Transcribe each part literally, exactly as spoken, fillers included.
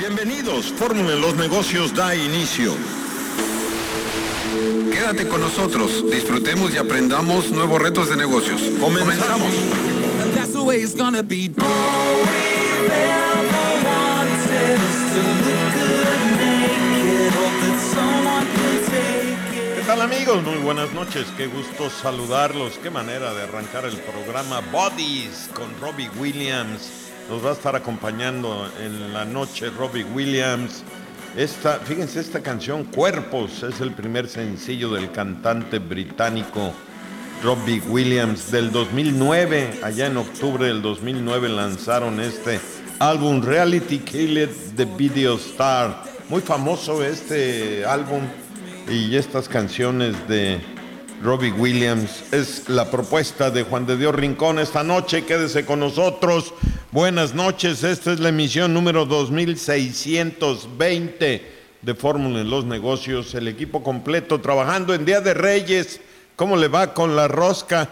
Bienvenidos, Fórmula en los Negocios da inicio. Quédate con nosotros, disfrutemos y aprendamos nuevos retos de negocios. Comenzamos. ¿Qué tal, amigos? Muy buenas noches, qué gusto saludarlos. Qué manera de arrancar el programa Bodies con Robbie Williams. Nos va a estar acompañando en la noche Robbie Williams. Esta, fíjense, esta canción, Cuerpos, es el primer sencillo del cantante británico Robbie Williams del dos mil nueve. Allá en octubre del dos mil nueve lanzaron este álbum, Reality Killed the Video Star. Muy famoso este álbum y estas canciones de Robbie Williams. Es la propuesta de Juan de Dios Rincón esta noche. Quédese con nosotros. Buenas noches, esta es la emisión número dos mil seiscientos veinte de Fórmula en los Negocios. El equipo completo trabajando en Día de Reyes. ¿Cómo le va con la rosca?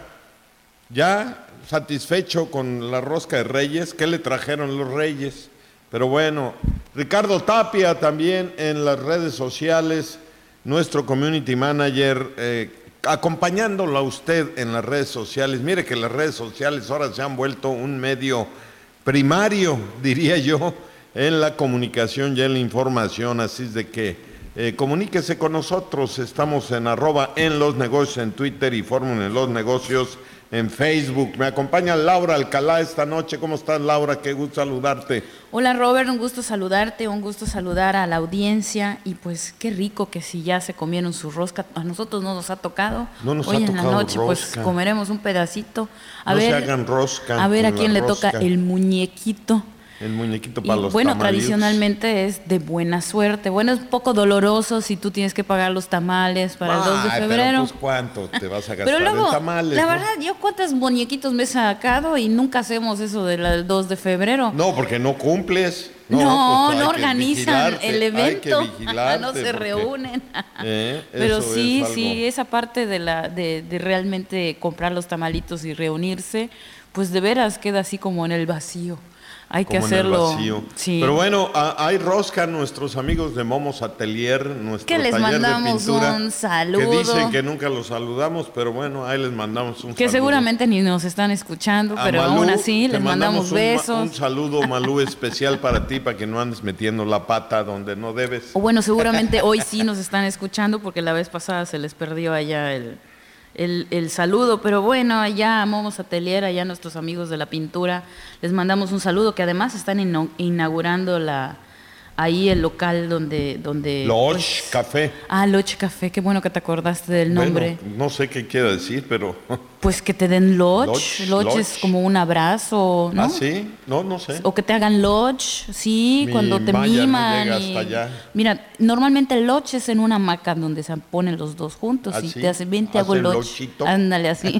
¿Ya satisfecho con la rosca de Reyes? ¿Qué le trajeron los Reyes? Pero bueno, Ricardo Tapia también en las redes sociales, nuestro community manager, eh, acompañándolo a usted en las redes sociales. Mire que las redes sociales ahora se han vuelto un medio primario, diría yo, en la comunicación y en la información, así es de que eh, comuníquese con nosotros. Estamos en arroba en los negocios en Twitter y Fórmula en los Negocios en Facebook. Me acompaña Laura Alcalá esta noche. ¿Cómo estás, Laura? Qué gusto saludarte. Hola, Robert, un gusto saludarte, un gusto saludar a la audiencia y pues qué rico que si ya se comieron su rosca. A nosotros no nos ha tocado. No nos Hoy ha en tocado la noche rosca. Pues comeremos un pedacito. A no ver, se hagan rosca. A ver a quién le rosca. toca el muñequito. El muñequito para y los bueno, tamalitos. tradicionalmente es de buena suerte. Bueno, es un poco doloroso si tú tienes que pagar los tamales para Ay, el dos de febrero. Pero pues cuánto te vas a gastar pero luego, en tamales. la ¿no? verdad, yo cuántos muñequitos me he sacado y nunca hacemos eso del dos de febrero. No, porque no cumples. No, No, pues no hay que organizan vigilarte, el evento, hay que vigilarte no se porque, reúnen. eh, Pero eso sí, es algo. sí, esa parte de, la, de, de realmente comprar los tamalitos y reunirse, pues de veras queda así como en el vacío. Hay que Como hacerlo. en el vacío. Sí. Pero bueno, a, hay rosca, nuestros amigos de Momos Atelier, nuestro Que les taller mandamos de pintura, un saludo. que dicen que nunca los saludamos, pero bueno, ahí les mandamos un que saludo. seguramente ni nos están escuchando, A pero Malú, aún así te les mandamos, un, besos. Un saludo, Malú, especial para ti, para que no andes metiendo la pata donde no debes. O bueno, seguramente hoy sí nos están escuchando porque la vez pasada se les perdió allá el, el, el saludo, pero bueno, allá a Momos Atelier, allá a nuestros amigos de la pintura, les mandamos un saludo, que además están ino- inaugurando la ahí el local donde... donde Lodge pues, Café. Ah, Lodge Café, qué bueno que te acordaste del nombre. Bueno, no sé qué quiere decir, pero... Pues que te den lodge, Lodge, lodge, lodge. es como un abrazo, ¿no? ¿Ah, sí? No, no sé. O que te hagan lodge, sí, Mi cuando te maya no miman. llega y- hasta allá. Mira, normalmente el lodge es en una hamaca donde se ponen los dos juntos ¿Ah, y sí? te hacen, ven, te hago ¿Hacen lodge. lodgito? Ándale así.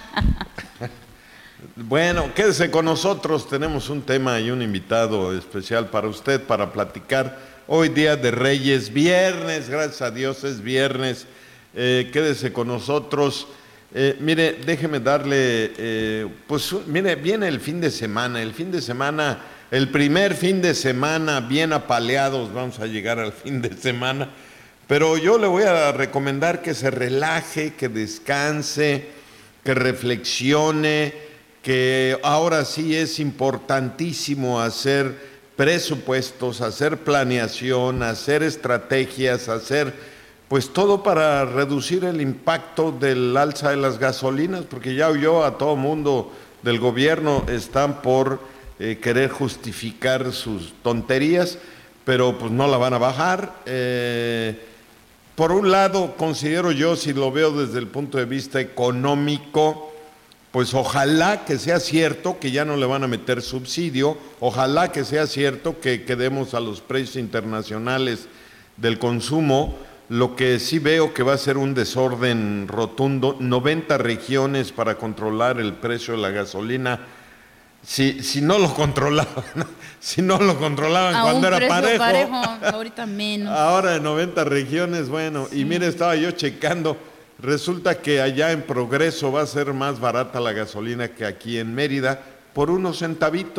Bueno, quédese con nosotros, tenemos un tema y un invitado especial para usted para platicar. Hoy Día de Reyes, viernes, gracias a Dios es viernes. Eh, quédese con nosotros. Eh, mire, déjeme darle, eh, pues mire, viene el fin de semana, el fin de semana, el primer fin de semana, bien apaleados, vamos a llegar al fin de semana. Pero yo le voy a recomendar que se relaje, que descanse, que reflexione, que ahora sí es importantísimo hacer presupuestos, hacer planeación, hacer estrategias, hacer pues todo para reducir el impacto del alza de las gasolinas, porque ya oyó a todo mundo del gobierno, están por eh, querer justificar sus tonterías, pero pues no la van a bajar. Eh, por un lado, considero yo, si lo veo desde el punto de vista económico, pues ojalá que sea cierto que ya no le van a meter subsidio, ojalá que sea cierto que quedemos a los precios internacionales del consumo. Lo que sí veo que va a ser un desorden rotundo, noventa regiones para controlar el precio de la gasolina. Si, si no lo controlaban, si no lo controlaban A cuando un era precio parejo, parejo, ahorita menos. ahora en noventa regiones, bueno, Sí. y mire, estaba yo checando, resulta que allá en Progreso va a ser más barata la gasolina que aquí en Mérida, por unos centavitos.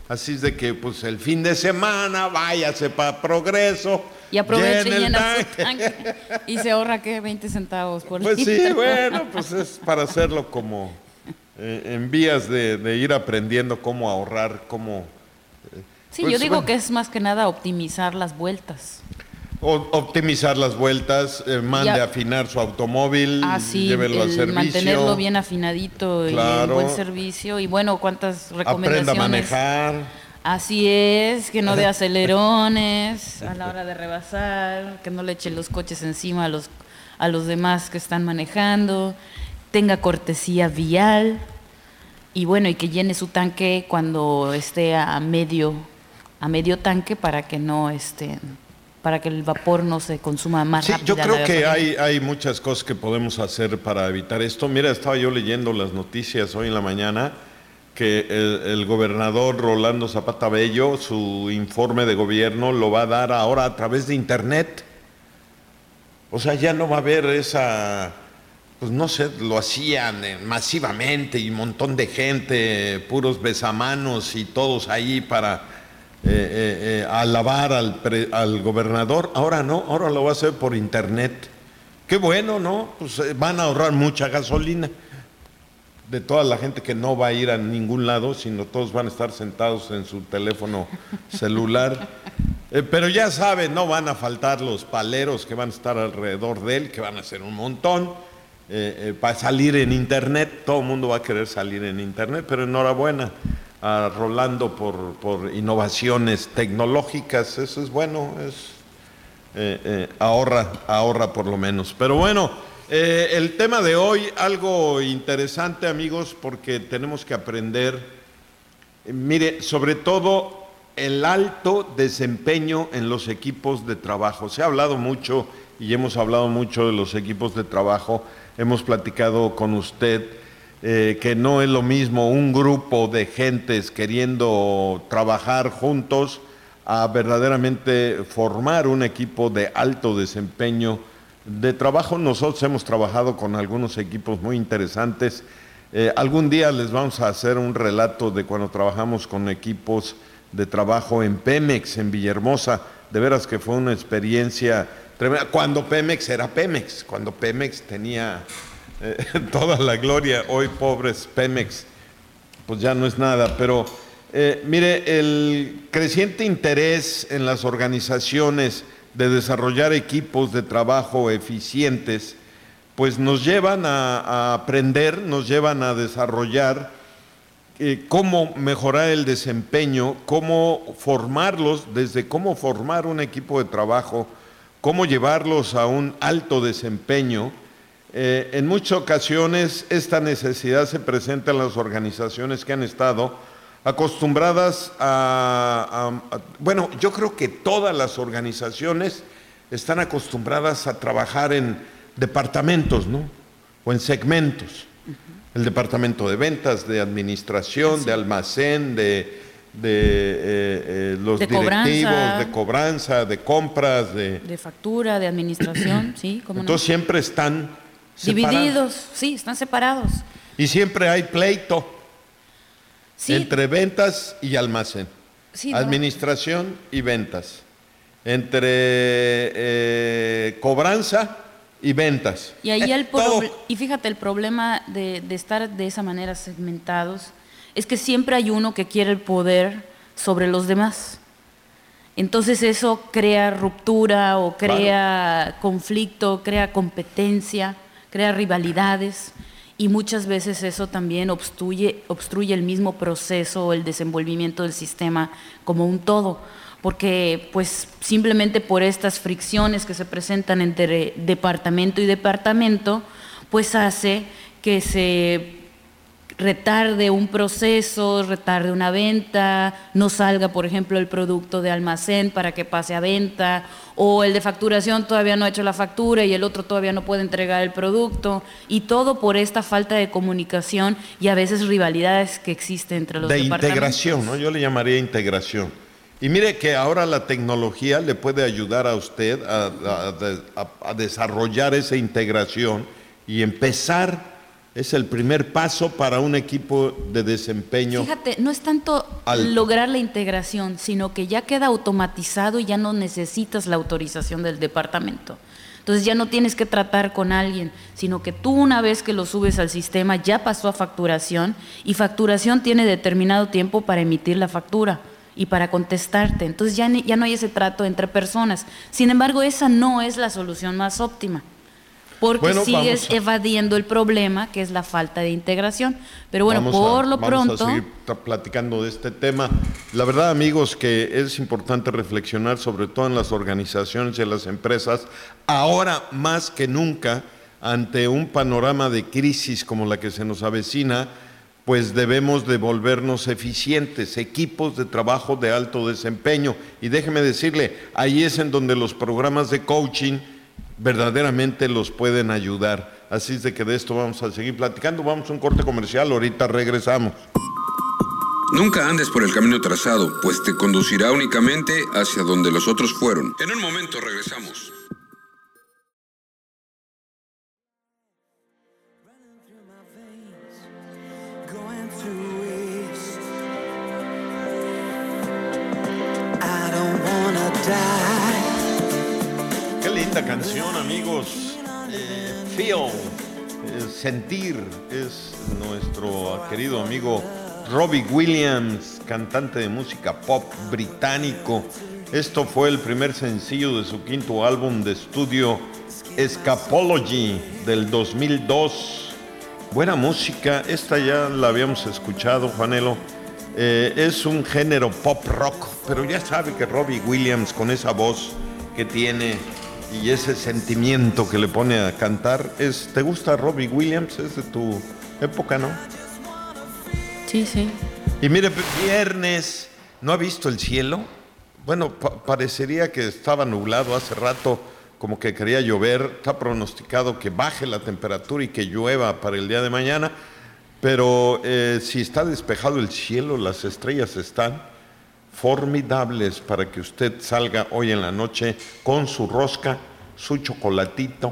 Así es de que, pues, el fin de semana, váyase para Progreso. Y aproveche y llene el llena su tanque. tanque. Y se ahorra, ¿qué? veinte centavos por Pues litro. sí, bueno, pues es para hacerlo como eh, en vías de, de ir aprendiendo cómo ahorrar, cómo... Eh, Sí, pues, yo digo bueno, que es más que nada optimizar las vueltas. o- optimizar las vueltas, eh, mande Ya. a afinar su automóvil, Así, llévelo al el servicio. mantenerlo bien afinadito y Claro. en buen servicio. Y bueno, cuántas Aprenda recomendaciones. a manejar. Así es, que no dé acelerones a la hora de rebasar, que no le eche los coches encima a los, a los demás que están manejando, tenga cortesía vial y bueno, y que llene su tanque cuando esté a medio, a medio tanque para que no esté, para que el vapor no se consuma más Sí, rápido. yo creo que hay, hay muchas cosas que podemos hacer para evitar esto. Mira, estaba yo leyendo las noticias hoy en la mañana que el, el gobernador Rolando Zapata Bello, su informe de gobierno lo va a dar ahora a través de internet. O sea, ya no va a haber esa, pues no sé, lo hacían eh, masivamente y un montón de gente, puros besamanos y todos ahí para eh, eh, eh, alabar al, pre, al gobernador. Ahora no, ahora lo va a hacer por internet. Qué bueno, ¿no? Pues eh, van a ahorrar mucha gasolina de toda la gente que no va a ir a ningún lado, sino todos van a estar sentados en su teléfono celular. Eh, pero ya saben, no van a faltar los paleros que van a estar alrededor de él, que van a ser un montón, eh, eh, para salir en internet. Todo el mundo va a querer salir en internet, pero enhorabuena a Rolando por, por innovaciones tecnológicas. Eso es bueno, es, eh, eh, ahorra, ahorra por lo menos. Pero bueno, Eh, el tema de hoy, algo interesante, amigos, porque tenemos que aprender, eh, mire, sobre todo el alto desempeño en los equipos de trabajo. Se ha hablado mucho y hemos hablado mucho de los equipos de trabajo, hemos platicado con usted eh, que no es lo mismo un grupo de gentes queriendo trabajar juntos a verdaderamente formar un equipo de alto desempeño de trabajo. Nosotros hemos trabajado con algunos equipos muy interesantes. Eh, algún día les vamos a hacer un relato de cuando trabajamos con equipos de trabajo en Pemex, en Villahermosa. De veras que fue una experiencia tremenda. Cuando Pemex era Pemex, cuando Pemex tenía eh, toda la gloria. Hoy, pobres Pemex, pues ya no es nada. Pero eh, mire, el creciente interés en las organizaciones de desarrollar equipos de trabajo eficientes, pues nos llevan a, a aprender, nos llevan a desarrollar eh, cómo mejorar el desempeño, cómo formarlos, desde cómo formar un equipo de trabajo, cómo llevarlos a un alto desempeño. Eh, en muchas ocasiones esta necesidad se presenta en las organizaciones que han estado acostumbradas a, a, a, bueno, yo creo que todas las organizaciones están acostumbradas a trabajar en departamentos, ¿no? O en segmentos. Uh-huh. El departamento de ventas, de administración, sí, de almacén, de, de eh, eh, los de directivos, cobranza, de cobranza, de compras, de, de factura, de administración, sí, ¿cómo entonces no? Siempre están divididos, separados. Sí, están separados. Y siempre hay pleito. Sí. Entre ventas y almacén, sí, administración no. y ventas, entre eh, cobranza y ventas. Y ahí el pro- y fíjate, el problema de, de estar de esa manera segmentados es que siempre hay uno que quiere el poder sobre los demás. Entonces eso crea ruptura o crea claro. conflicto, crea competencia, crea rivalidades. Y muchas veces eso también obstruye, obstruye el mismo proceso o el desenvolvimiento del sistema como un todo, porque pues simplemente por estas fricciones que se presentan entre departamento y departamento, pues hace que se retarde un proceso, retarde una venta, no salga, por ejemplo, el producto de almacén para que pase a venta, o el de facturación todavía no ha hecho la factura y el otro todavía no puede entregar el producto, y todo por esta falta de comunicación y a veces rivalidades que existen entre los de departamentos. De integración, ¿no? Yo le llamaría integración. Y mire que ahora la tecnología le puede ayudar a usted a, a, a, a desarrollar esa integración y empezar es el primer paso para un equipo de desempeño. Fíjate, no es tanto alto. Lograr la integración, sino que ya queda automatizado y ya no necesitas la autorización del departamento. Entonces ya no tienes que tratar con alguien, sino que tú una vez que lo subes al sistema ya pasó a facturación y facturación tiene determinado tiempo para emitir la factura y para contestarte. Entonces ya, ya no hay ese trato entre personas. Sin embargo, esa no es la solución más óptima, porque bueno, sigues a... evadiendo el problema, que es la falta de integración. Pero bueno, vamos por a, lo vamos pronto... a seguir platicando de este tema. La verdad, amigos, que es importante reflexionar, sobre todo en las organizaciones y en las empresas, ahora más que nunca, ante un panorama de crisis como la que se nos avecina, pues debemos de volvernos eficientes, equipos de trabajo de alto desempeño. Y déjeme decirle, ahí es en donde los programas de coaching verdaderamente los pueden ayudar. Así es de que de esto vamos a seguir platicando. Vamos a un corte comercial, ahorita regresamos. Nunca andes por el camino trazado, pues te conducirá únicamente hacia donde los otros fueron. En un momento regresamos. Qué linda canción, amigos. Eh, feel, eh, sentir, es nuestro querido amigo Robbie Williams, cantante de música pop británico. Esto fue el primer sencillo de su quinto álbum de estudio, Escapology, del dos mil dos. Buena música, esta ya la habíamos escuchado, Juanelo. Eh, es un género pop rock, pero ya sabe que Robbie Williams, con esa voz que tiene y ese sentimiento que le pone a cantar, es, ¿te gusta Robbie Williams? Es de tu época, ¿no? Sí, sí. Y mire, viernes, ¿no ha visto el cielo? Bueno, pa- parecería que estaba nublado hace rato, como que quería llover. Está pronosticado que baje la temperatura y que llueva para el día de mañana, pero eh, si está despejado el cielo, las estrellas están formidables para que usted salga hoy en la noche con su rosca, su chocolatito,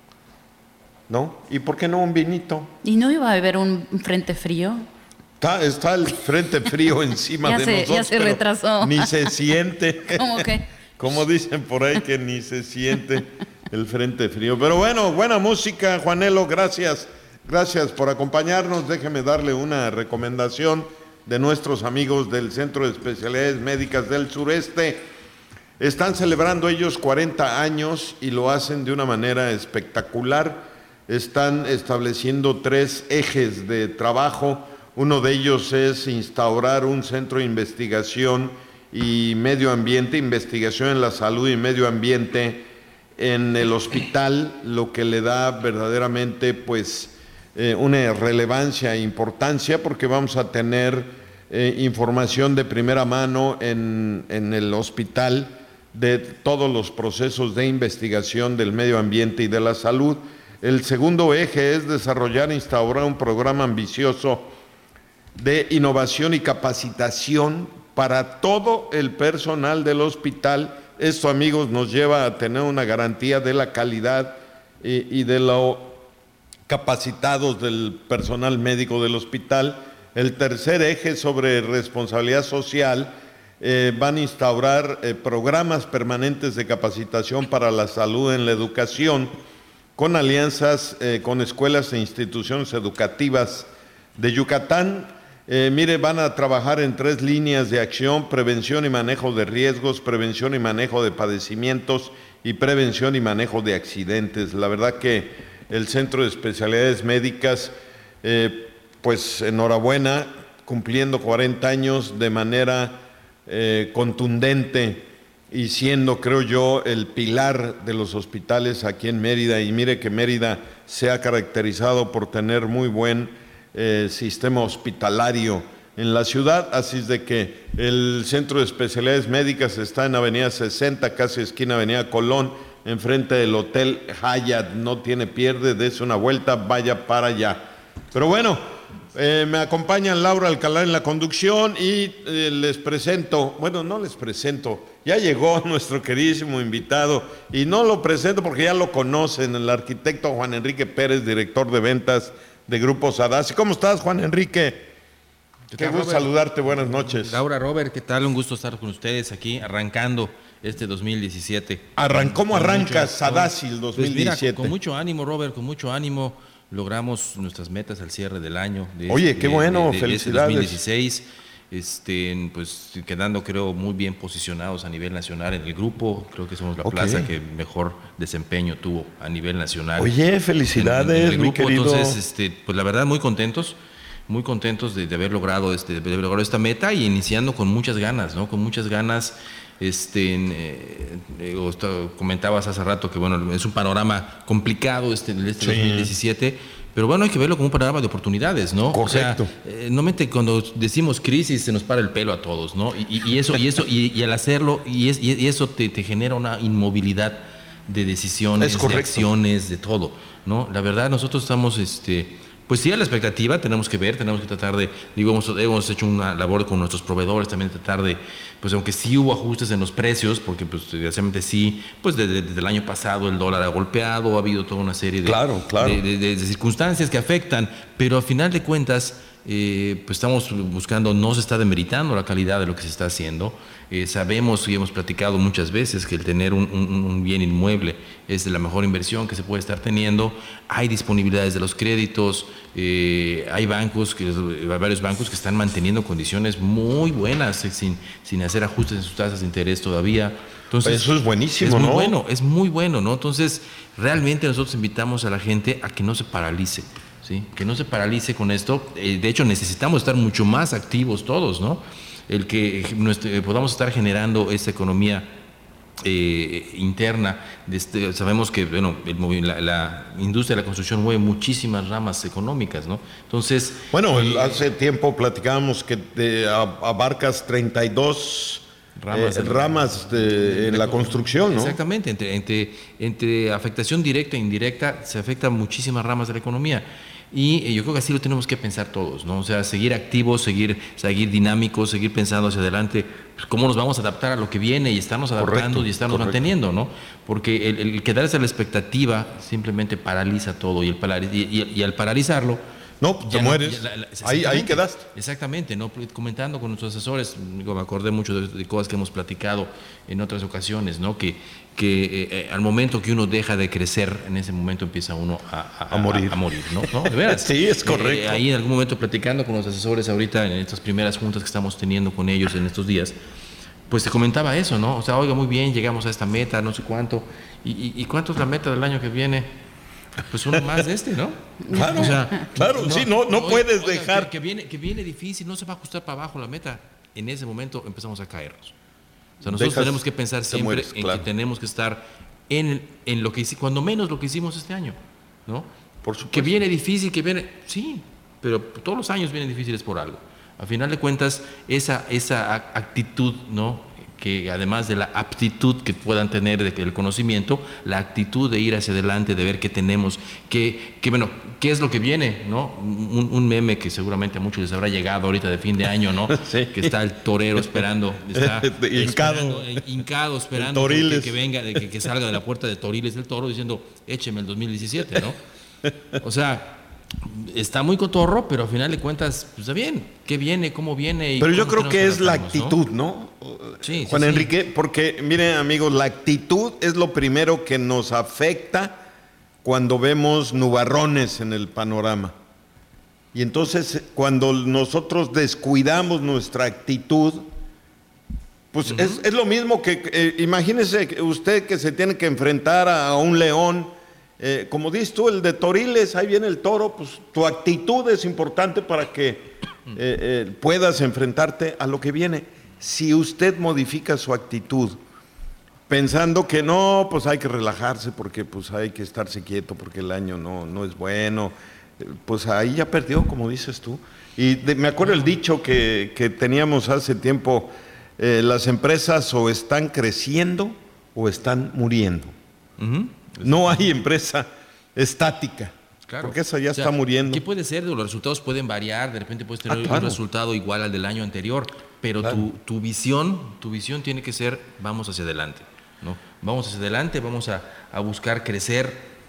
¿no? ¿Y por qué no un vinito? ¿Y no iba a haber un frente frío? Está, está el frente frío encima ya de se, nosotros, ya se pero retrasó. ni se siente. ¿Cómo que? Como dicen por ahí, que ni se siente el frente frío. Pero bueno, buena música, Juanelo, gracias. Gracias por acompañarnos. Déjeme darle una recomendación de nuestros amigos del Centro de Especialidades Médicas del Sureste. Están celebrando ellos cuarenta años y lo hacen de una manera espectacular. Están estableciendo tres ejes de trabajo. Uno de ellos es instaurar un centro de investigación y medio ambiente, investigación en la salud y medio ambiente en el hospital, lo que le da verdaderamente pues Eh, una relevancia e importancia, porque vamos a tener eh, información de primera mano en, en el hospital de todos los procesos de investigación del medio ambiente y de la salud. El segundo eje es desarrollar e instaurar un programa ambicioso de innovación y capacitación para todo el personal del hospital. Esto, amigos, nos lleva a tener una garantía de la calidad y, y de lo capacitados del personal médico del hospital. El tercer eje, sobre responsabilidad social, eh, van a instaurar eh, programas permanentes de capacitación para la salud en la educación, con alianzas eh, con escuelas e instituciones educativas de Yucatán. Eh, mire, van a trabajar en tres líneas de acción: prevención y manejo de riesgos, prevención y manejo de padecimientos y prevención y manejo de accidentes. La verdad que el Centro de Especialidades Médicas, eh, pues enhorabuena, cumpliendo cuarenta años de manera eh, contundente y siendo, creo yo, el pilar de los hospitales aquí en Mérida. Y mire que Mérida se ha caracterizado por tener muy buen eh, sistema hospitalario en la ciudad, así es de que el Centro de Especialidades Médicas está en Avenida sesenta, casi esquina Avenida Colón, enfrente del Hotel Hyatt. No tiene pierde, dése una vuelta, vaya para allá. Pero bueno, eh, me acompañan Laura Alcalá en la conducción y eh, les presento, bueno, no les presento, ya llegó nuestro queridísimo invitado y no lo presento porque ya lo conocen, el arquitecto Juan Enrique Pérez, director de ventas de Grupo Sadassi. ¿Cómo estás, Juan Enrique? ¿Qué Qué tal, gusto Robert? saludarte, buenas noches. Laura, Robert, ¿qué tal? Un gusto estar con ustedes aquí, arrancando este dos mil diecisiete. Arran, ¿Cómo Con arranca mucho- Sadassi el dos mil diecisiete? Pues mira, con, con mucho ánimo, Robert, con mucho ánimo. Logramos nuestras metas al cierre del año. De Oye, este- qué de- bueno, de- de felicidades. dos mil dieciséis, este, pues quedando, creo, muy bien posicionados a nivel nacional en el grupo. Creo que somos la Ok. plaza que mejor desempeño tuvo a nivel nacional. Oye, felicidades, en- en el mi grupo. querido. Entonces, este, pues la verdad, muy contentos. Muy contentos de, de haber logrado este, de haber logrado esta meta y iniciando con muchas ganas, ¿no? Con muchas ganas. Este, en, eh, eh, o esto- comentabas hace rato que bueno, es un panorama complicado este, este Sí. dos mil diecisiete, pero bueno, hay que verlo como un panorama de oportunidades, ¿no? Correcto. O sea, eh, normalmente cuando decimos crisis se nos para el pelo a todos, ¿no? Y, y- y eso, y eso, y, y al hacerlo, y, es, y eso te, te genera una inmovilidad de decisiones, Es de correcto. acciones, de todo, ¿no? La verdad, nosotros estamos, este, pues sí, a la expectativa, tenemos que ver, tenemos que tratar de, digo, hemos, hemos hecho una labor con nuestros proveedores, también tratar de, pues aunque sí hubo ajustes en los precios, porque pues desgraciadamente sí, pues desde, desde el año pasado el dólar ha golpeado, ha habido toda una serie de, Claro, claro. de, de- de- de circunstancias que afectan, pero al final de cuentas, eh, pues estamos buscando, no se está demeritando la calidad de lo que se está haciendo. Eh, sabemos y hemos platicado muchas veces que el tener un, un- un bien inmueble es la mejor inversión que se puede estar teniendo. Hay disponibilidades de los créditos, eh, hay bancos, que, hay varios bancos que están manteniendo condiciones muy buenas eh, sin, sin hacer ajustes en sus tasas de interés todavía. Entonces, Eso es buenísimo, es muy ¿no? bueno, es muy bueno, ¿no? Entonces, realmente nosotros invitamos a la gente a que no se paralice, ¿sí? Que no se paralice con esto. Eh, de hecho, necesitamos estar mucho más activos todos, ¿no? El que nuestro- eh, podamos estar generando esta economía eh, interna. De este- sabemos que bueno, el movi- la, la industria de la construcción mueve muchísimas ramas económicas, ¿no? Entonces, Bueno, el- hace tiempo platicábamos que te a- abarcas treinta y dos Ramas eh, de- ramas de- en la construcción, ¿no? Exactamente, entre, entre, entre afectación directa e indirecta se afectan muchísimas ramas de la economía. Y eh, yo creo que así lo tenemos que pensar todos, ¿no? O sea, seguir activos, seguir, seguir dinámicos, seguir pensando hacia adelante, pues, cómo nos vamos a adaptar a lo que viene y estarnos adaptando Correcto, y estarnos correcto. manteniendo, ¿no? Porque el, el quedarse a la expectativa simplemente paraliza todo y, el parali- y, y- y al paralizarlo, No, te ya no- mueres. ya la- la- ahí, ahí exactamente, quedaste. Exactamente, ¿no? Comentando con nuestros asesores, digo, me acordé mucho de, de cosas que hemos platicado en otras ocasiones, ¿no? Que, que eh, eh, al momento que uno deja de crecer, en ese momento empieza uno a, A morir. A, morir, ¿no? ¿No? De veras. Sí, es Eh, correcto. ahí en algún momento platicando con los asesores ahorita en estas primeras juntas que estamos teniendo con ellos en estos días, pues te comentaba eso, ¿no? O sea, oiga, muy bien, llegamos a esta meta, no sé cuánto. ¿Y, y, y cuánto es la meta del año que viene? Pues uno más de este, ¿no? Claro, O sea, claro, sí, no, no oiga, puedes oiga, dejar. Que, que viene, que viene difícil, no se va a ajustar para abajo la meta. En ese momento empezamos a caernos. O sea, nosotros Dejas- tenemos que pensar te siempre mueres, en claro. que tenemos que estar en, en lo que hicimos, cuando menos lo que hicimos este año, ¿no? Por supuesto. Que viene difícil, que viene, sí, pero todos los años vienen difíciles por algo. A final de cuentas, esa, esa a- actitud, ¿no? Que además de la aptitud que puedan tener de que el conocimiento, la actitud de ir hacia adelante, de ver qué tenemos, qué, qué, bueno, qué es lo que viene, ¿no? Un, un meme que seguramente a muchos les habrá llegado ahorita de fin de año, ¿no? Sí. Que está el torero esperando, está Hincado. esperando, eh, hincado esperando El que, Toriles. que venga, de que, que salga de la puerta de Toriles el toro diciendo, écheme el dos mil diecisiete, ¿no? O sea, está muy cotorro, pero al final de cuentas, pues está bien, ¿qué viene? ¿Cómo viene? Y Pero yo cómo creo tenemos que es la adaptarnos, ¿no? actitud, ¿no? Sí, Juan sí, sí. Enrique, porque miren amigos, la actitud es lo primero que nos afecta cuando vemos nubarrones en el panorama. Y entonces cuando nosotros descuidamos nuestra actitud, pues uh-huh. es, es lo mismo que, eh, imagínese usted que se tiene que enfrentar a, a un león, eh, como dices tú, el de Toriles, ahí viene el toro, pues tu actitud es importante para que eh, eh, puedas enfrentarte a lo que viene. Si usted modifica su actitud pensando que no, pues hay que relajarse porque pues hay que estarse quieto porque el año no, no es bueno, pues ahí ya perdió, como dices tú. Y de, me acuerdo el dicho que, que teníamos hace tiempo, eh, las empresas o están creciendo o están muriendo. Uh-huh. No hay empresa estática. Claro. Porque esa ya o sea, está muriendo. ¿Qué puede ser? Los resultados pueden variar, de repente puedes tener ah, claro. un resultado igual al del año anterior, pero claro. tu, tu visión, tu visión tiene que ser, vamos hacia adelante, ¿no? Vamos hacia adelante, vamos a, a buscar crecer,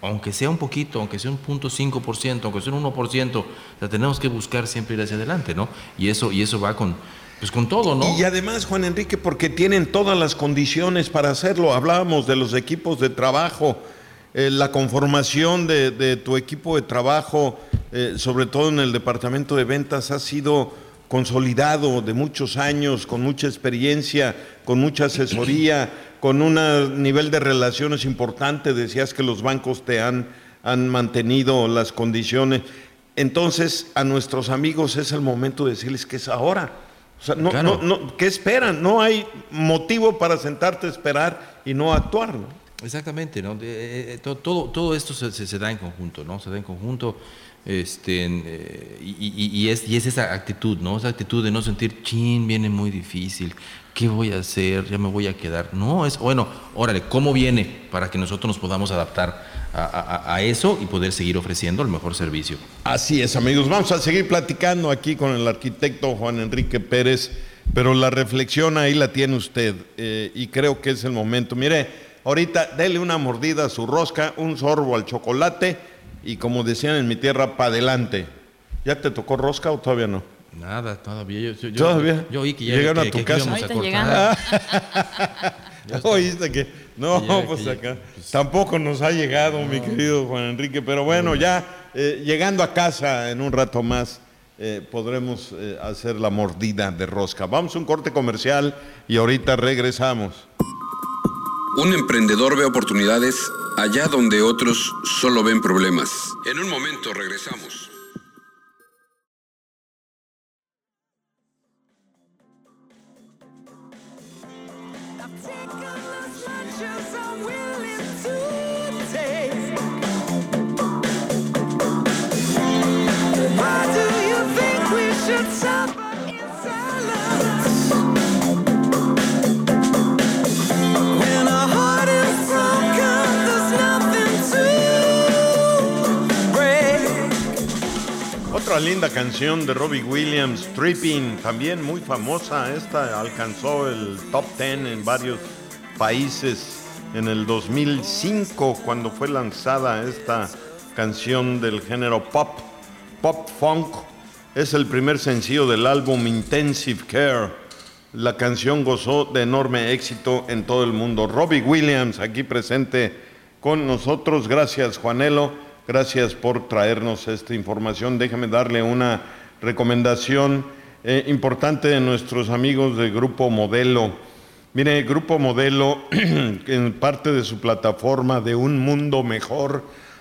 aunque sea un poquito, aunque sea un punto cinco por ciento, aunque sea un uno por ciento, o sea, tenemos que buscar siempre ir hacia adelante, ¿no? Y eso, y eso va con, pues con todo, ¿no? Y además, Juan Enrique, porque tienen todas las condiciones para hacerlo. Hablábamos de los equipos de trabajo, eh, la conformación de, de tu equipo de trabajo, eh, sobre todo en el departamento de ventas, ha sido consolidado de muchos años, con mucha experiencia, con mucha asesoría, con un nivel de relaciones importante. Decías que los bancos te han, han mantenido las condiciones. Entonces, a nuestros amigos es el momento de decirles que es ahora. O sea, no, Claro. no, no, ¿qué esperan? No hay motivo para sentarte a esperar y no actuar, ¿no? Exactamente, ¿no? De, eh, todo, todo, todo esto se, se, se da en conjunto, ¿no? Se da en conjunto, este, en, eh, y, y, y, es, y es esa actitud, ¿no? Esa actitud de no sentir, chin, viene muy difícil, ¿qué voy a hacer? Ya me voy a quedar. No, es, bueno, órale, ¿cómo viene? Para que nosotros nos podamos adaptar a, a, a eso y poder seguir ofreciendo el mejor servicio. Así es, amigos. Vamos a seguir platicando aquí con el arquitecto Juan Enrique Pérez, pero la reflexión ahí la tiene usted, eh, y creo que es el momento. Mire, ahorita dele una mordida a su rosca, un sorbo al chocolate y, como decían en mi tierra, para adelante. ¿Ya te tocó rosca o todavía no? Nada, todavía. Yo, yo, ¿Todavía? Yo oí que ya ¿Llegaron que, a tu que casa? íbamos a Ahorita cortar. ¿Oíste que? No, Que ya, pues que ya, acá. pues. Tampoco nos ha llegado, mi querido Juan Enrique, pero bueno, ya eh, llegando a casa en un rato más, eh, podremos eh, hacer la mordida de rosca. Vamos a un corte comercial y ahorita regresamos. Un emprendedor ve oportunidades allá donde otros solo ven problemas. En un momento regresamos. Otra linda canción de Robbie Williams, Tripping, también muy famosa. Esta alcanzó el top diez en varios países en el dos mil cinco, cuando fue lanzada esta canción del género pop, pop funk. Es el primer sencillo del álbum Intensive Care. La canción gozó de enorme éxito en todo el mundo. Robbie Williams aquí presente con nosotros. Gracias, Juanelo. Gracias por traernos esta información. Déjame darle una recomendación eh, importante de nuestros amigos de Grupo Modelo. Mire, Grupo Modelo, en parte de su plataforma de un mundo mejor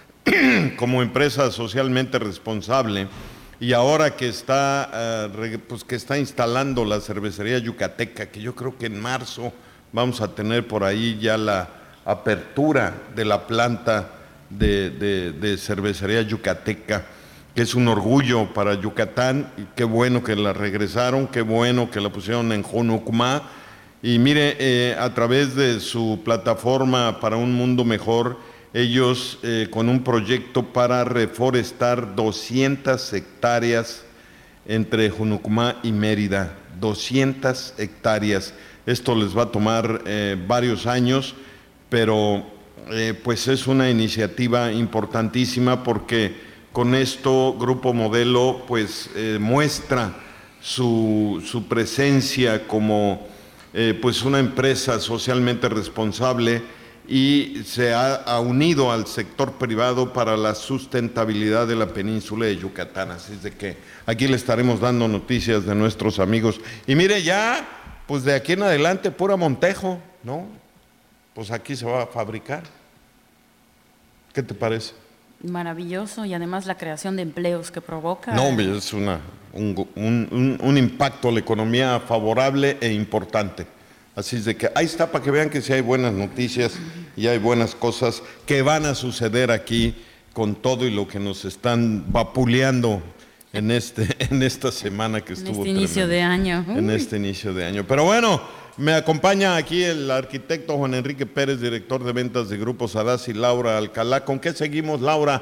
como empresa socialmente responsable, y ahora que está, uh, pues que está instalando la cervecería Yucateca, que yo creo que en marzo vamos a tener por ahí ya la apertura de la planta De, de, de cervecería Yucateca, que es un orgullo para Yucatán, y qué bueno que la regresaron, qué bueno que la pusieron en Junucmá. Y mire, eh, a través de su plataforma para un mundo mejor, ellos eh, con un proyecto para reforestar doscientas hectáreas entre Junucmá y Mérida, doscientas hectáreas. Esto les va a tomar eh, varios años, pero Eh, pues es una iniciativa importantísima, porque con esto Grupo Modelo pues eh, muestra su, su presencia como eh, pues una empresa socialmente responsable, y se ha, ha unido al sector privado para la sustentabilidad de la península de Yucatán. Así es de que aquí le estaremos dando noticias de nuestros amigos. Y mire, ya pues de aquí en adelante pura Montejo, ¿no? Pues aquí se va a fabricar. ¿Qué te parece? Maravilloso, y además la creación de empleos que provoca. No, hombre, es una, un, un, un, un impacto a la economía favorable e importante. Así es de que ahí está, para que vean que sí hay buenas noticias y hay buenas cosas que van a suceder aquí con todo y lo que nos están vapuleando en, este, en esta semana que estuvo En este inicio de año. En este inicio de año. Pero bueno, me acompaña aquí el arquitecto Juan Enrique Pérez, director de ventas de Grupo Sadás, y Laura Alcalá. ¿Con qué seguimos, Laura?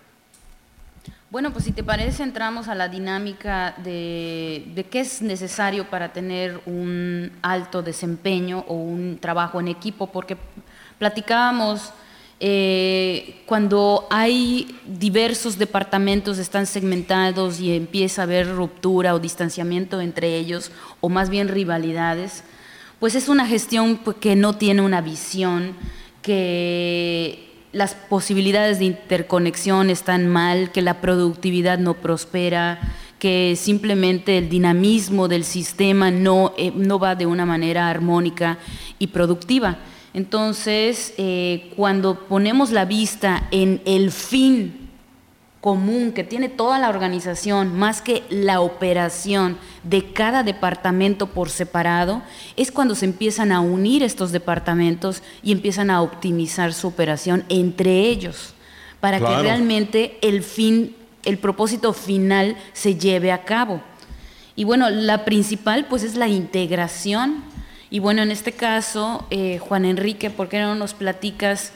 Bueno, pues si te parece, entramos a la dinámica de, de qué es necesario para tener un alto desempeño o un trabajo en equipo, porque platicábamos Eh, cuando hay diversos departamentos, están segmentados y empieza a haber ruptura o distanciamiento entre ellos, o más bien rivalidades, pues es una gestión pues, que no tiene una visión, que las posibilidades de interconexión están mal, que la productividad no prospera, que simplemente el dinamismo del sistema no, eh, no va de una manera armónica y productiva. Entonces, eh, cuando ponemos la vista en el fin común que tiene toda la organización, más que la operación de cada departamento por separado, es cuando se empiezan a unir estos departamentos y empiezan a optimizar su operación entre ellos, para claro. que realmente el fin, el propósito final se lleve a cabo. Y bueno, la principal pues es la integración. Y bueno, en este caso, eh, Juan Enrique, ¿por qué no nos platicas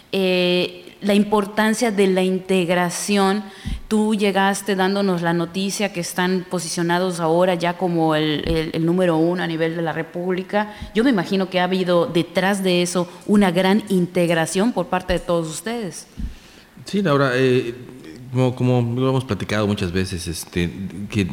eh, la importancia de la integración? Tú llegaste dándonos la noticia que están posicionados ahora ya como el, el, el número uno a nivel de la República. Yo me imagino que ha habido detrás de eso una gran integración por parte de todos ustedes. Sí, Laura, eh, como, como lo hemos platicado muchas veces, este, que...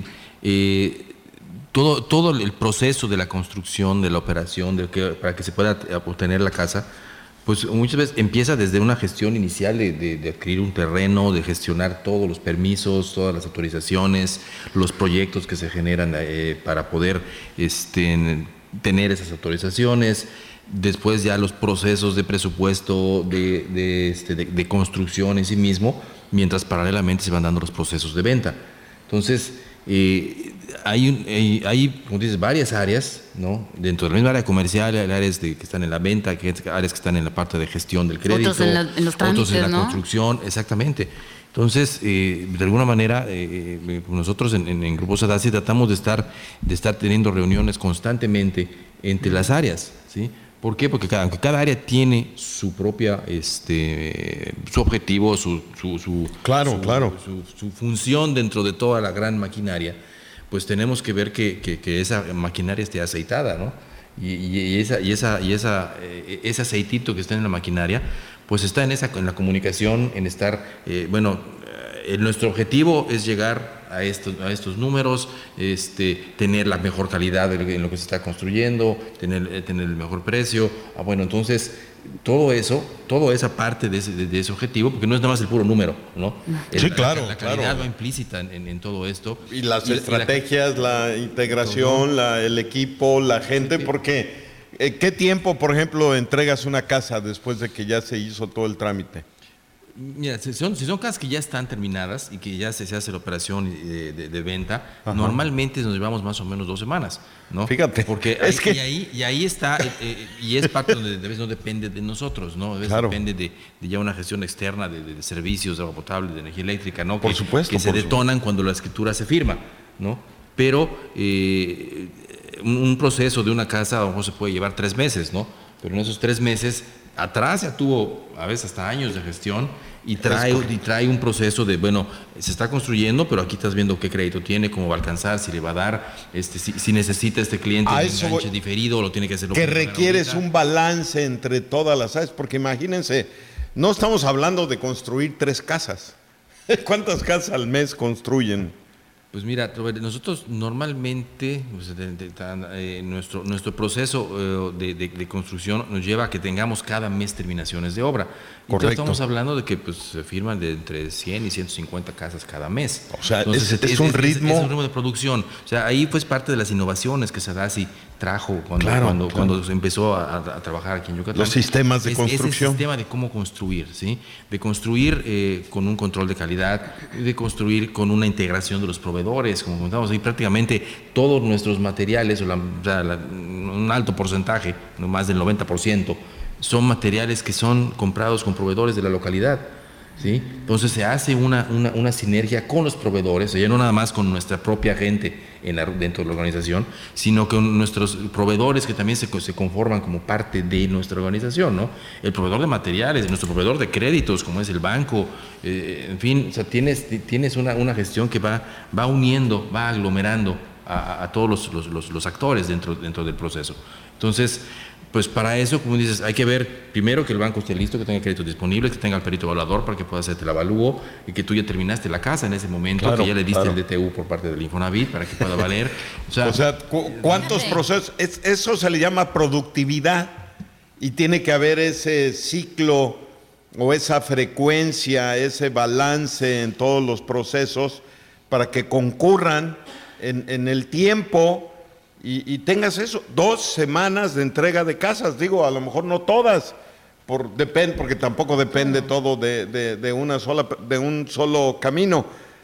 Eh, Todo, todo el proceso de la construcción, de la operación, de que, para que se pueda obtener la casa, pues muchas veces empieza desde una gestión inicial de, de, de adquirir un terreno, de gestionar todos los permisos, todas las autorizaciones, los proyectos que se generan eh, para poder este, tener esas autorizaciones. Después ya los procesos de presupuesto, de, de, este, de, de construcción en sí mismo, mientras paralelamente se van dando los procesos de venta. Entonces, eh, hay, hay, hay, como dices, varias áreas, ¿no? Dentro de la misma área comercial, hay áreas de, que están en la venta, hay áreas que están en la parte de gestión del crédito, otros en, la, en los trámites, otros en la ¿no? construcción, exactamente. Entonces, eh, de alguna manera, eh, nosotros en, en, en Grupo Sadassi tratamos de estar, de estar teniendo reuniones constantemente entre las áreas, ¿sí? ¿Por qué? Porque cada, aunque cada área tiene su propia, este, su objetivo, su, su, su, claro, su, claro. Su, su función dentro de toda la gran maquinaria, pues tenemos que ver que, que, que esa maquinaria esté aceitada, ¿no? Y, y, y, esa, y, esa, y esa, eh, ese aceitito que está en la maquinaria, pues está en, esa, en la comunicación, en estar, eh, bueno, eh, nuestro objetivo es llegar a estos, a estos números, este, tener la mejor calidad en lo que se está construyendo, tener, tener el mejor precio. Ah, bueno, entonces todo eso, toda esa parte de ese, de, de ese objetivo, porque no es nada más el puro número, ¿no? Sí, el, claro. La, la calidad claro. va implícita en, en, en todo esto. Y las y, estrategias, y la, la integración, la, el equipo, la gente, sí. Porque eh, ¿qué tiempo, por ejemplo, entregas una casa después de que ya se hizo todo el trámite? Mira, si son, si son casas que ya están terminadas y que ya se, se hace la operación de, de, de venta, ajá, normalmente nos llevamos más o menos dos semanas, ¿no? Fíjate. Porque es ahí, que... y, ahí, y ahí está, eh, eh, y es parte donde a veces no depende de nosotros, ¿no? A veces claro. depende de, de ya una gestión externa de, de servicios de agua potable, de energía eléctrica, ¿no? Por que, supuesto. Que se por detonan supuesto. Cuando la escritura se firma, ¿no? Pero eh, un, un proceso de una casa a lo mejor se puede llevar tres meses, ¿no? Pero en esos tres meses atrás ya tuvo a veces hasta años de gestión y trae, y trae un proceso de, bueno, se está construyendo, pero aquí estás viendo qué crédito tiene, cómo va a alcanzar, si le va a dar, este, si, si necesita este cliente un enganche voy, diferido, lo tiene que hacer. Que requieres un balance entre todas las áreas, porque imagínense, no estamos hablando de construir tres casas. ¿Cuántas casas al mes construyen? Pues mira, Robert, nosotros normalmente, pues, de, de, de, eh, nuestro, nuestro proceso eh, de, de, de construcción nos lleva a que tengamos cada mes terminaciones de obra. Correcto. Estamos hablando de que pues, se firman de entre cien y ciento cincuenta casas cada mes. O sea, Entonces, es, es, es un ritmo... Es, es un ritmo de producción. O sea, ahí fue parte de las innovaciones que Sadassi trajo cuando, claro, cuando, claro. cuando empezó a, a trabajar aquí en Yucatán. Los sistemas de es, construcción. Es el sistema de cómo construir, ¿sí? De construir eh, con un control de calidad, de construir con una integración de los proveedores, como contamos ahí, prácticamente todos nuestros materiales, o, la, o sea, la, un alto porcentaje, no más del noventa por ciento, son materiales que son comprados con proveedores de la localidad, ¿sí? Entonces se hace una, una, una sinergia con los proveedores, o sea, no nada más con nuestra propia gente en la, dentro de la organización, sino con nuestros proveedores que también se, se conforman como parte de nuestra organización, ¿no? El proveedor de materiales, nuestro proveedor de créditos, como es el banco, eh, en fin, o sea, tienes, tienes una, una gestión que va, va uniendo, va aglomerando a, a todos los, los, los, los actores dentro, dentro del proceso. Entonces, pues para eso, como dices, hay que ver primero que el banco esté listo, que tenga créditos disponibles, que tenga el perito evaluador para que pueda hacerte el avalúo y que tú ya terminaste la casa en ese momento, claro, que ya le diste claro. el D T U por parte del Infonavit para que pueda valer. O sea, o sea cu- ¿cuántos procesos? Es, eso se le llama productividad y tiene que haber ese ciclo o esa frecuencia, ese balance en todos los procesos para que concurran en, en el tiempo. Y, y tengas eso, dos semanas de entrega de casas, digo, a lo mejor no todas, por, depende, porque tampoco depende todo de, de, de, una sola, de un solo camino,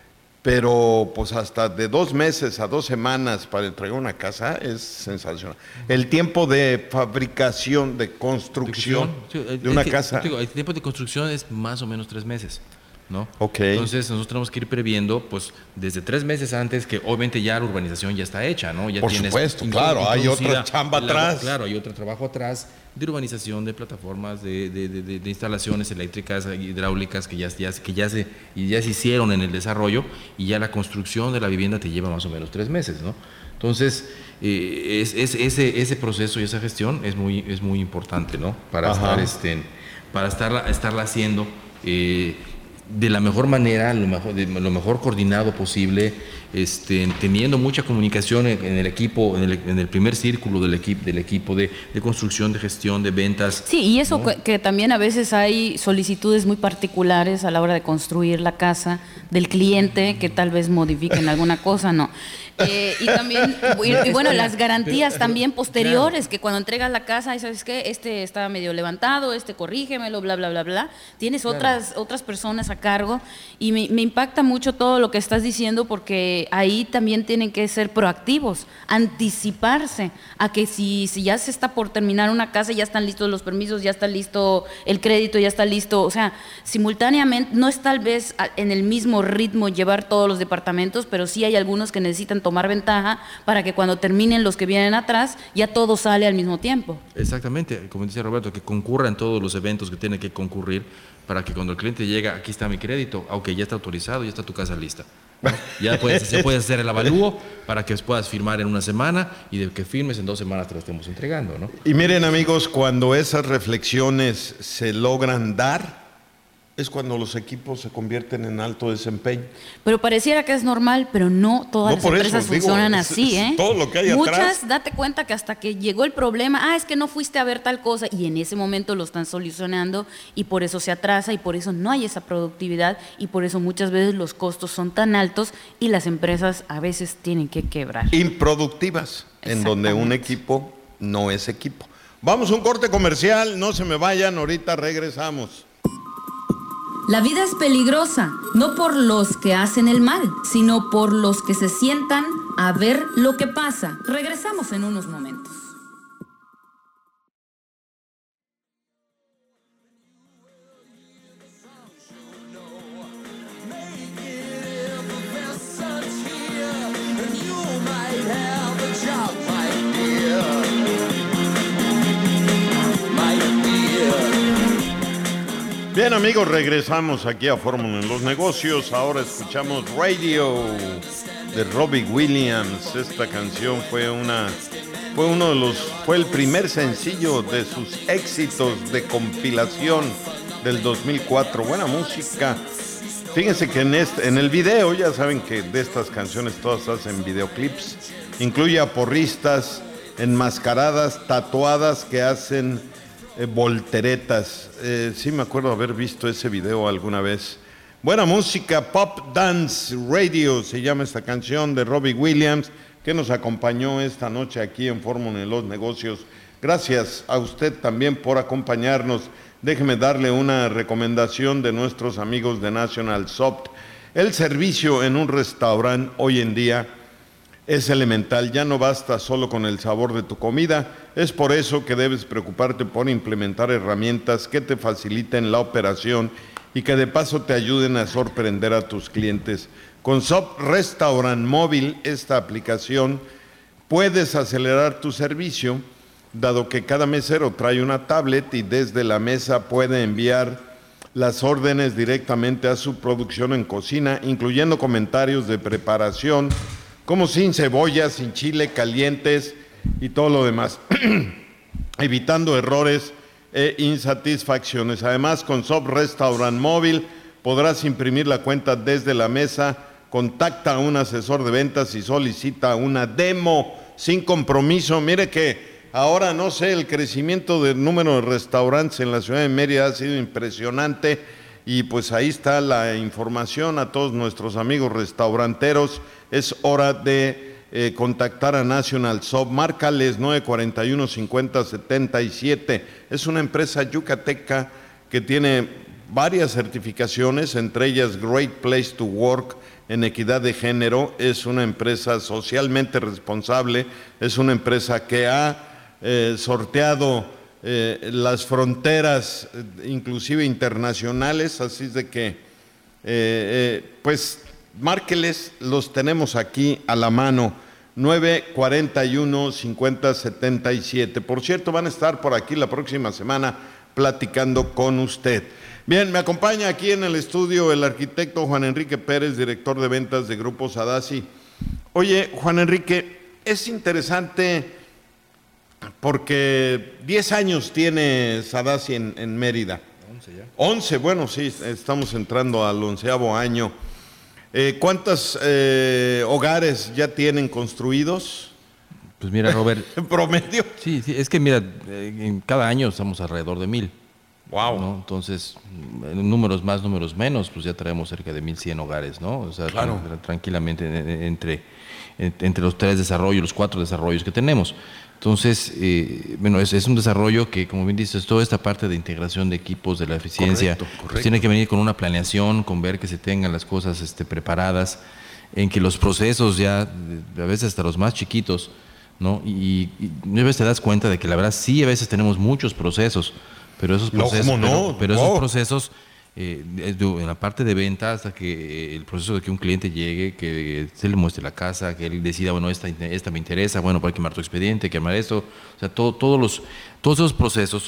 pero pues hasta de dos meses a dos semanas para entregar una casa es sensacional. El tiempo de fabricación, de construcción sí, el, de una el, casa. Digo, el tiempo de construcción es más o menos tres meses. ¿No? Okay. Entonces nosotros tenemos que ir previendo pues desde tres meses antes, que obviamente ya la urbanización ya está hecha, ¿no? Ya Por tienes supuesto, claro, hay otra chamba la, atrás. Claro, hay otro trabajo atrás de urbanización, de plataformas, de, de, de, de instalaciones eléctricas, hidráulicas que ya, ya, que ya se y ya se hicieron en el desarrollo, y ya la construcción de la vivienda te lleva más o menos tres meses, ¿no? Entonces eh, es, es, ese, ese proceso y esa gestión es muy, es muy importante, ¿no? Para Ajá. estar este, para estarla, estarla haciendo eh, de la mejor manera, lo mejor, de lo mejor coordinado posible, este, teniendo mucha comunicación en, en el equipo, en el, en el primer círculo del equipo, del equipo de, de construcción, de gestión, de ventas. Sí, y eso ¿no? que, que también a veces hay solicitudes muy particulares a la hora de construir la casa del cliente que tal vez modifiquen alguna cosa, ¿no? Eh, y también, y, y bueno, las garantías también posteriores, claro. que cuando entregas la casa, ¿sabes qué? Este está medio levantado, este corrígemelo, bla, bla, bla, bla. Tienes claro. otras, otras personas a cargo, y me, me impacta mucho todo lo que estás diciendo, porque ahí también tienen que ser proactivos, anticiparse a que si, si ya se está por terminar una casa, ya están listos los permisos, ya está listo el crédito, ya está listo, o sea, simultáneamente, no es tal vez en el mismo ritmo llevar todos los departamentos, pero sí hay algunos que necesitan tomar ventaja para que cuando terminen los que vienen atrás, ya todo sale al mismo tiempo. Exactamente, como dice Roberto, que concurran todos los eventos que tienen que concurrir para que cuando el cliente llega, aquí está mi crédito, aunque ya está autorizado, ya está tu casa lista. ¿No? Ya puedes, se puede hacer el avalúo para que puedas firmar en una semana, y de que firmes en dos semanas te lo estemos entregando, ¿no? Y miren, amigos, cuando esas reflexiones se logran dar, es cuando los equipos se convierten en alto desempeño. Pero pareciera que es normal, pero no todas no las empresas eso, funcionan digo, así, es, ¿eh? Es todo lo que hay Muchas, atrás. date cuenta que hasta que llegó el problema, ah, es que no fuiste a ver tal cosa, y en ese momento lo están solucionando, y por eso se atrasa, y por eso no hay esa productividad, y por eso muchas veces los costos son tan altos, y las empresas a veces tienen que quebrar. Improductivas, en donde un equipo no es equipo. Vamos a un corte comercial, no se me vayan, ahorita regresamos. La vida es peligrosa, no por los que hacen el mal, sino por los que se sientan a ver lo que pasa. Regresamos en unos momentos. Bien, amigos, regresamos aquí a Fórmula en los Negocios. Ahora escuchamos Radio de Robbie Williams. Esta canción fue una fue uno de los fue el primer sencillo de sus éxitos de compilación del dos mil cuatro. Buena música. Fíjense que en este en el video, ya saben que de estas canciones todas hacen videoclips. Incluye a porristas enmascaradas, tatuadas, que hacen Eh, volteretas. Eh, sí me acuerdo haber visto ese video alguna vez. Buena música, Pop Dance Radio se llama esta canción de Robbie Williams, que nos acompañó esta noche aquí en Fórmula en los Negocios. Gracias a usted también por acompañarnos. Déjeme darle una recomendación de nuestros amigos de National Soft. El servicio en un restaurante hoy en día es elemental, ya no basta solo con el sabor de tu comida. Es por eso que debes preocuparte por implementar herramientas que te faciliten la operación y que de paso te ayuden a sorprender a tus clientes. Con Soft Restaurant Móvil, esta aplicación, puedes acelerar tu servicio, dado que cada mesero trae una tablet y desde la mesa puede enviar las órdenes directamente a su producción en cocina, incluyendo comentarios de preparación, como sin cebolla, sin chile, calientes y todo lo demás, evitando errores e insatisfacciones. Además, con Sub Restaurant Móvil podrás imprimir la cuenta desde la mesa. Contacta a un asesor de ventas y solicita una demo sin compromiso. Mire que ahora, no sé, el crecimiento del número de restaurantes en la ciudad de Mérida ha sido impresionante y pues ahí está la información a todos nuestros amigos restauranteros. Es hora de eh, contactar a National Sub. Márcales nueve cuatro uno, cincuenta, setenta y siete. Es una empresa yucateca que tiene varias certificaciones, entre ellas Great Place to Work en equidad de género. Es una empresa socialmente responsable, es una empresa que ha Eh, sorteado eh, las fronteras, eh, inclusive internacionales, así es de que, eh, eh, pues, márqueles, los tenemos aquí a la mano, nueve cuatro uno, cincuenta, setenta y siete. Por cierto, van a estar por aquí la próxima semana platicando con usted. Bien, me acompaña aquí en el estudio el arquitecto Juan Enrique Pérez, director de ventas de Grupo Sadassi. Oye, Juan Enrique, es interesante porque diez años tiene Sadassi en, en Mérida. once ya. once, bueno, sí, estamos entrando al onceavo año. Eh, ¿Cuántos eh, hogares ya tienen construidos? Pues mira, Robert. ¿En promedio? Sí, sí, es que mira, en cada año estamos alrededor de mil. Wow. ¿no? Entonces, en números más, números menos, pues ya traemos cerca de mil cien hogares, ¿no? O sea, claro. tranquilamente entre, entre los tres desarrollos, los cuatro desarrollos que tenemos. Entonces, eh, bueno, es, es un desarrollo que, como bien dices, toda esta parte de integración de equipos, de la eficiencia, correcto, correcto. Pues tiene que venir con una planeación, con ver que se tengan las cosas este, preparadas, en que los procesos ya, a veces hasta los más chiquitos, ¿no? Y, y, y a veces te das cuenta de que la verdad sí, a veces tenemos muchos procesos, pero esos procesos, no, ¿cómo no? pero, pero wow. esos procesos, eh, en la parte de venta, hasta que el proceso de que un cliente llegue, que se le muestre la casa, que él decida, bueno, esta, esta me interesa, bueno, para quemar tu expediente, quemar esto, o sea, todo, todos, los, todos esos procesos,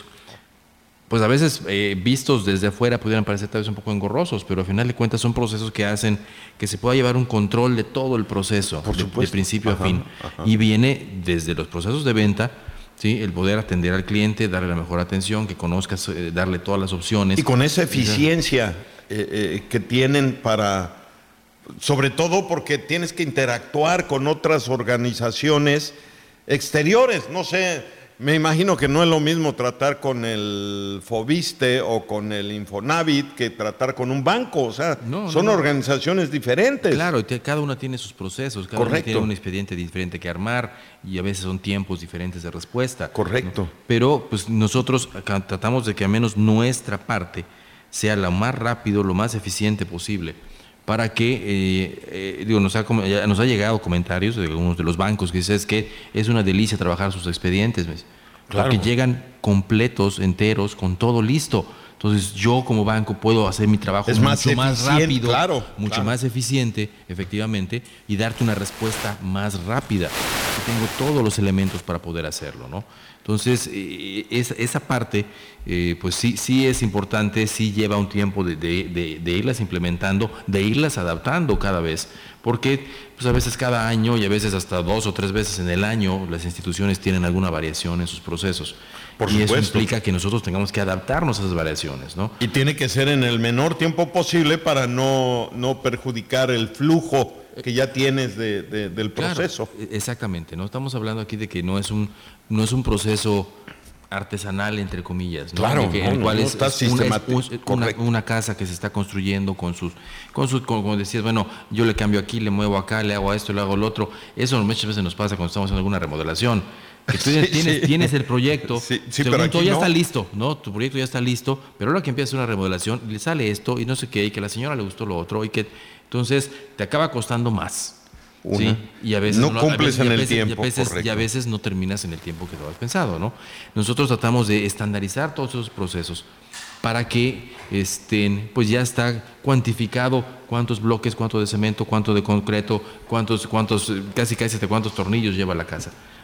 pues a veces eh, vistos desde afuera pudieran parecer tal vez un poco engorrosos, pero al final de cuentas son procesos que hacen que se pueda llevar un control de todo el proceso, Por de, de principio ajá, a fin, ajá. y viene desde los procesos de venta, ¿sí? El poder atender al cliente, darle la mejor atención, que conozcas, eh, darle todas las opciones. Y con esa eficiencia eh, eh, que tienen para, sobre todo porque tienes que interactuar con otras organizaciones exteriores, no sé, me imagino que no es lo mismo tratar con el Fobiste o con el Infonavit que tratar con un banco, o sea, no, son no, organizaciones diferentes. Claro, te, cada una tiene sus procesos, cada Correcto. una tiene un expediente diferente que armar y a veces son tiempos diferentes de respuesta. Correcto. ¿no? Pero pues nosotros acá tratamos de que al menos nuestra parte sea lo más rápido, lo más eficiente posible, para que, eh, eh, digo, nos ha, nos ha llegado comentarios de algunos de los bancos que dicen que es una delicia trabajar sus expedientes, ¿ves? Claro. Porque llegan completos, enteros, con todo listo. Entonces yo como banco puedo hacer mi trabajo Es mucho más más eficiente, rápido, claro, mucho claro. más eficiente, efectivamente, y darte una respuesta más rápida. Yo tengo todos los elementos para poder hacerlo, ¿no? Entonces, eh, esa, esa parte, eh, pues sí, sí es importante, sí lleva un tiempo de, de, de, de irlas implementando, de irlas adaptando cada vez, porque pues a veces cada año y a veces hasta dos o tres veces en el año las instituciones tienen alguna variación en sus procesos. Por y supuesto. eso implica que nosotros tengamos que adaptarnos a esas variaciones, ¿no? Y tiene que ser en el menor tiempo posible para no, no perjudicar el flujo que ya tienes de, de, del proceso. Claro, exactamente, ¿no? Estamos hablando aquí de que no es un, no es un proceso artesanal, entre comillas, ¿no? Claro, De que, no, el no, cual no, es, está es una, sistemático, es una, correcto. una casa que se está construyendo con sus, con sus, como decías, bueno, yo le cambio aquí, le muevo acá, le hago esto, le hago lo otro. Eso muchas veces nos pasa cuando estamos haciendo alguna remodelación. Que tú Sí, tienes, sí. tienes el proyecto, Sí, sí, según pero aquí todo ya no. está listo, ¿no? Tu proyecto ya está listo, pero ahora que empiezas una remodelación, le sale esto y no sé qué, y que a la señora le gustó lo otro, y que entonces te acaba costando más. Una. ¿Sí? Y a veces No a cumples veces- y a en el veces- y a tiempo, veces- correcto. Y a veces no terminas en el tiempo que lo has pensado, ¿no? Nosotros tratamos de estandarizar todos esos procesos para que estén, pues ya está cuantificado cuántos bloques, cuánto de cemento, cuánto de concreto, cuántos, cuántos, casi casi hasta cuántos tornillos lleva la casa.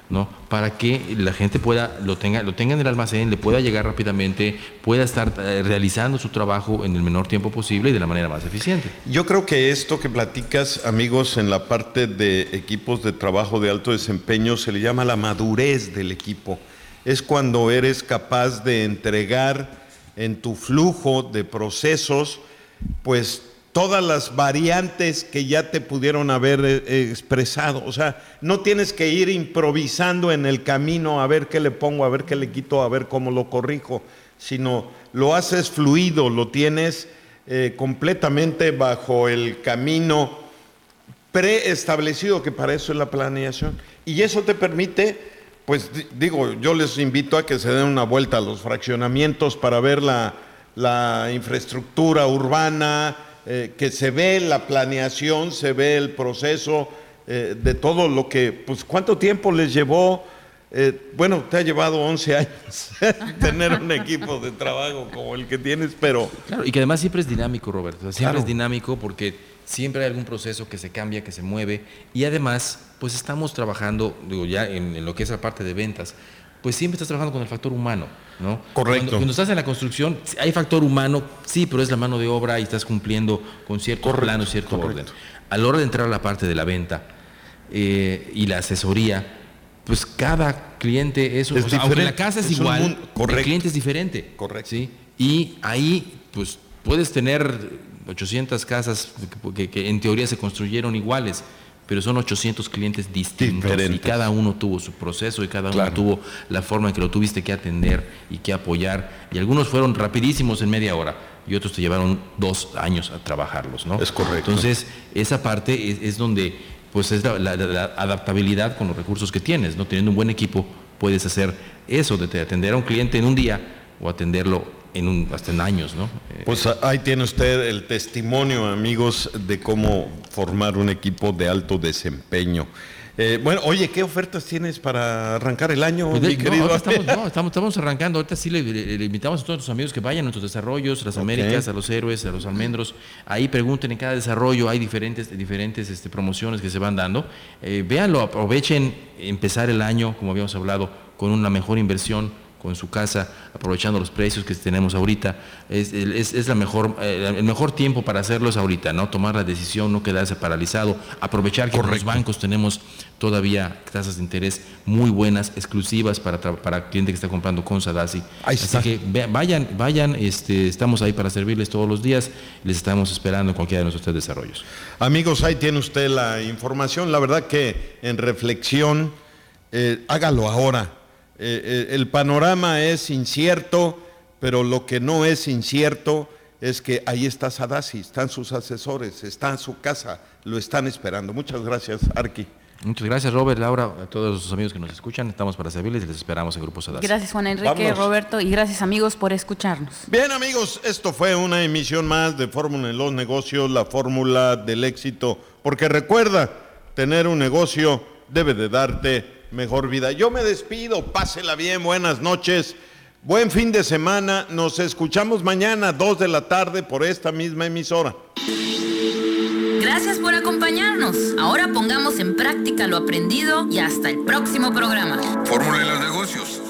¿no? Para que la gente pueda, lo tenga, lo tenga en el almacén, le pueda llegar rápidamente, pueda estar eh, realizando su trabajo en el menor tiempo posible y de la manera más eficiente. Yo creo que esto que platicas, amigos, en la parte de equipos de trabajo de alto desempeño se le llama la madurez del equipo. Es cuando eres capaz de entregar en tu flujo de procesos, pues todas las variantes que ya te pudieron haber eh, expresado. O sea, no tienes que ir improvisando en el camino a ver qué le pongo, a ver qué le quito, a ver cómo lo corrijo, sino lo haces fluido, lo tienes eh, completamente bajo el camino preestablecido, que para eso es la planeación. Y eso te permite, pues digo, yo les invito a que se den una vuelta a los fraccionamientos para ver la, la infraestructura urbana, Eh, que se ve la planeación, se ve el proceso eh, de todo lo que, pues ¿cuánto tiempo les llevó? Eh, bueno, te ha llevado once años tener un equipo de trabajo como el que tienes, pero... Claro, y que además siempre es dinámico, Roberto, siempre Claro. es dinámico porque siempre hay algún proceso que se cambia, que se mueve, y además, pues estamos trabajando, digo, ya en, en lo que es la parte de ventas, pues siempre estás trabajando con el factor humano, ¿no? Correcto. Cuando, cuando estás en la construcción, hay factor humano, sí, pero es la mano de obra y estás cumpliendo con cierto Correcto, plano, cierto correcto. orden. A la hora de entrar a la parte de la venta eh, y la asesoría, pues cada cliente es, Es o sea, aunque diferente, la casa es, es un igual, mundo- correcto. el cliente es diferente. Correcto. ¿Sí? Y ahí, pues, puedes tener ochocientas casas que, que en teoría se construyeron iguales, pero son ochocientos clientes distintos Diferentes. y cada uno tuvo su proceso y cada Claro. uno tuvo la forma en que lo tuviste que atender y que apoyar, y algunos fueron rapidísimos en media hora y otros te llevaron dos años a trabajarlos, ¿no? Es correcto. Entonces, esa parte es, es donde pues es la, la- la adaptabilidad con los recursos que tienes, ¿no? Teniendo un buen equipo puedes hacer eso, de atender a un cliente en un día o atenderlo en un, hasta en años, ¿no? Eh, Pues ahí tiene usted el testimonio, amigos, de cómo formar un equipo de alto desempeño. Eh, bueno, oye, ¿qué ofertas tienes para arrancar el año, Pues de- mi no, querido? ahorita estamos, no, estamos, estamos arrancando. Ahorita sí le, le- le invitamos a todos nuestros amigos que vayan a nuestros desarrollos, las Ok. Américas, a los Héroes, a los Almendros. Ahí pregunten en cada desarrollo, hay diferentes, diferentes este, promociones que se van dando. Eh, véanlo, aprovechen empezar el año, como habíamos hablado, con una mejor inversión, con su casa, aprovechando los precios que tenemos ahorita. Es, es, es la mejor, eh, el mejor tiempo para hacerlo es ahorita, ¿no? Tomar la decisión, no quedarse paralizado, aprovechar que en los bancos tenemos todavía tasas de interés muy buenas, exclusivas para, tra- para cliente que está comprando con Sadasi. Ahí Así está. que ve- vayan, vayan, este, estamos ahí para servirles todos los días, les estamos esperando en cualquiera de nuestros tres desarrollos. Amigos, ahí tiene usted la información. La verdad que en reflexión, eh, hágalo ahora. Eh, eh, el panorama es incierto, pero lo que no es incierto es que ahí está Sadasi, están sus asesores, está en su casa, lo están esperando. Muchas gracias, Arqui. Muchas gracias, Robert, Laura, a todos los amigos que nos escuchan, estamos para servirles y les esperamos en Grupo Sadasi. Gracias, Juan Enrique, Vámonos. Roberto, y gracias, amigos, por escucharnos. Bien, amigos, esto fue una emisión más de Fórmula en los Negocios, la fórmula del éxito, porque recuerda, tener un negocio debe de darte mejor vida. Yo me despido, pásela bien, buenas noches, buen fin de semana, nos escuchamos mañana, dos de la tarde, por esta misma emisora. Gracias por acompañarnos. Ahora pongamos en práctica lo aprendido y hasta el próximo programa. Fórmula de los negocios.